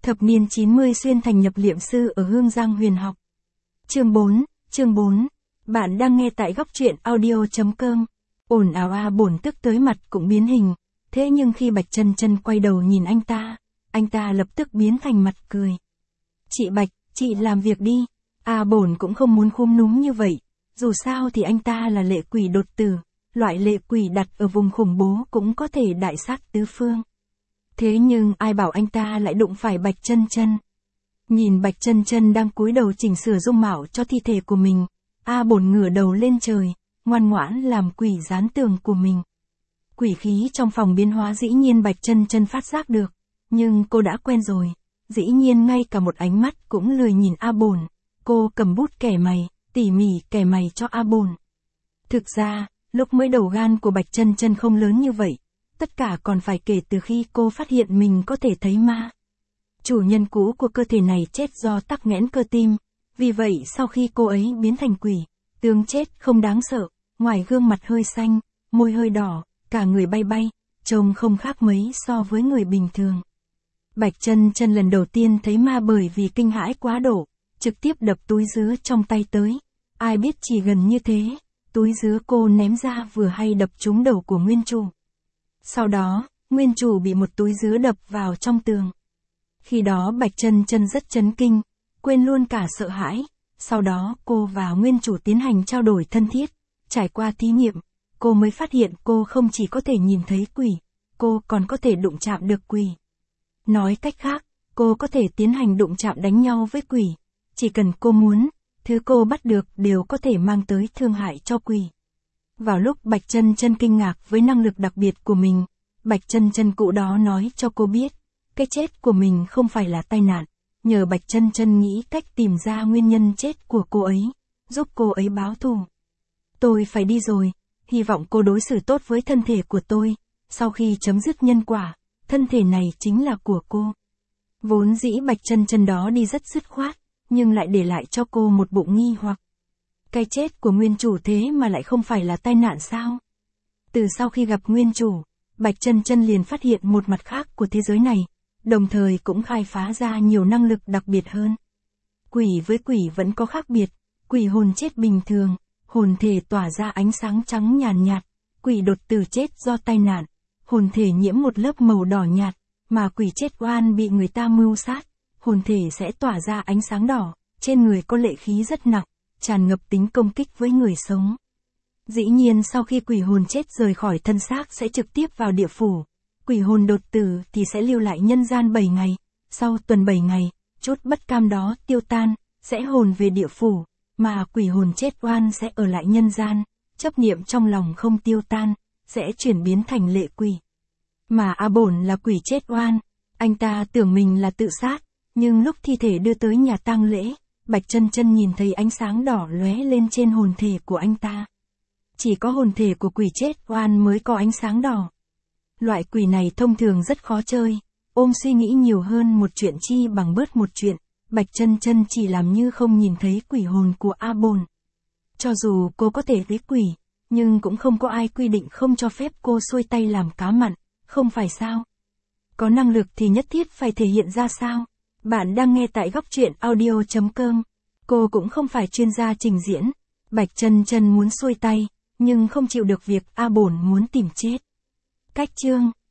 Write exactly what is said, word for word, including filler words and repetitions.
Thập niên chín mươi xuyên thành nhập liệm sư ở Hương Giang huyền học. Chương bốn, chương bốn. Bạn đang nghe tại góc truyện audio chấm com. Ồn ào A Bổn tức tới mặt cũng biến hình, thế nhưng khi Bạch Chân Chân quay đầu nhìn anh ta, anh ta lập tức biến thành mặt cười. Chị Bạch, chị làm việc đi. A Bổn cũng không muốn khúm núm như vậy, dù sao thì anh ta là lệ quỷ đột tử, loại lệ quỷ đặt ở vùng khủng bố cũng có thể đại sát tứ phương. Thế nhưng ai bảo anh ta lại đụng phải Bạch Chân Chân. Nhìn Bạch Chân Chân đang cúi đầu chỉnh sửa dung mạo cho thi thể của mình, A Bổn ngửa đầu lên trời, ngoan ngoãn làm quỷ dán tường của mình. Quỷ khí trong phòng biến hóa dĩ nhiên Bạch Chân Chân phát giác được, nhưng cô đã quen rồi, dĩ nhiên ngay cả một ánh mắt cũng lười nhìn A Bổn. Cô cầm bút kẻ mày, tỉ mỉ kẻ mày cho A Bổn. Thực ra, lúc mới đầu gan của Bạch Chân Chân không lớn như vậy, tất cả còn phải kể từ khi cô phát hiện mình có thể thấy ma. Chủ nhân cũ của cơ thể này chết do tắc nghẽn cơ tim, vì vậy sau khi cô ấy biến thành quỷ, tướng chết không đáng sợ, ngoài gương mặt hơi xanh, môi hơi đỏ, cả người bay bay, trông không khác mấy so với người bình thường. Bạch Chân Chân lần đầu tiên thấy ma bởi vì kinh hãi quá độ, trực tiếp đập túi dứa trong tay tới. Ai biết chỉ gần như thế, túi dứa cô ném ra vừa hay đập trúng đầu của nguyên chủ. Sau đó, nguyên chủ bị một túi dứa đập vào trong tường. Khi đó Bạch Chân Chân rất chấn kinh, quên luôn cả sợ hãi. Sau đó cô và nguyên chủ tiến hành trao đổi thân thiết. Trải qua thí nghiệm, cô mới phát hiện cô không chỉ có thể nhìn thấy quỷ, cô còn có thể đụng chạm được quỷ. Nói cách khác, cô có thể tiến hành đụng chạm đánh nhau với quỷ. Chỉ cần cô muốn, thứ cô bắt được đều có thể mang tới thương hại cho quỷ. Vào lúc Bạch Chân Chân kinh ngạc với năng lực đặc biệt của mình, Bạch Chân Chân cụ đó nói cho cô biết, cái chết của mình không phải là tai nạn, nhờ Bạch Chân Chân nghĩ cách tìm ra nguyên nhân chết của cô ấy, giúp cô ấy báo thù. Tôi phải đi rồi, hy vọng cô đối xử tốt với thân thể của tôi, sau khi chấm dứt nhân quả, thân thể này chính là của cô. Vốn dĩ Bạch Chân Chân đó đi rất dứt khoát, nhưng lại để lại cho cô một bụng nghi hoặc. Cái chết của nguyên chủ thế mà lại không phải là tai nạn sao? Từ sau khi gặp nguyên chủ, Bạch Chân Chân liền phát hiện một mặt khác của thế giới này, đồng thời cũng khai phá ra nhiều năng lực đặc biệt hơn. Quỷ với quỷ vẫn có khác biệt, quỷ hồn chết bình thường, hồn thể tỏa ra ánh sáng trắng nhàn nhạt, nhạt, quỷ đột tử chết do tai nạn, hồn thể nhiễm một lớp màu đỏ nhạt, mà quỷ chết oan bị người ta mưu sát, hồn thể sẽ tỏa ra ánh sáng đỏ, trên người có lệ khí rất nặng, tràn ngập tính công kích với người sống. Dĩ nhiên sau khi quỷ hồn chết rời khỏi thân xác sẽ trực tiếp vào địa phủ, quỷ hồn đột tử thì sẽ lưu lại nhân gian bảy ngày, sau tuần bảy ngày, chút bất cam đó tiêu tan, sẽ hồn về địa phủ, mà quỷ hồn chết oan sẽ ở lại nhân gian, chấp niệm trong lòng không tiêu tan, sẽ chuyển biến thành lệ quỷ. Mà A Bổn là quỷ chết oan, anh ta tưởng mình là tự sát, nhưng lúc thi thể đưa tới nhà tang lễ, Bạch Chân Chân nhìn thấy ánh sáng đỏ lóe lên trên hồn thể của anh ta. Chỉ có hồn thể của quỷ chết oan mới có ánh sáng đỏ. Loại quỷ này thông thường rất khó chơi, ôm suy nghĩ nhiều hơn một chuyện chi bằng bớt một chuyện, Bạch Chân Chân chỉ làm như không nhìn thấy quỷ hồn của A Bổn. Cho dù cô có thể thấy quỷ, nhưng cũng không có ai quy định không cho phép cô xuôi tay làm cá mặn, không phải sao? Có năng lực thì nhất thiết phải thể hiện ra sao? Bạn đang nghe tại góc truyện audio chấm com. Cô cũng không phải chuyên gia trình diễn. Bạch Chân Chân muốn xuôi tay, nhưng không chịu được việc A Bổn muốn tìm chết. Cách chương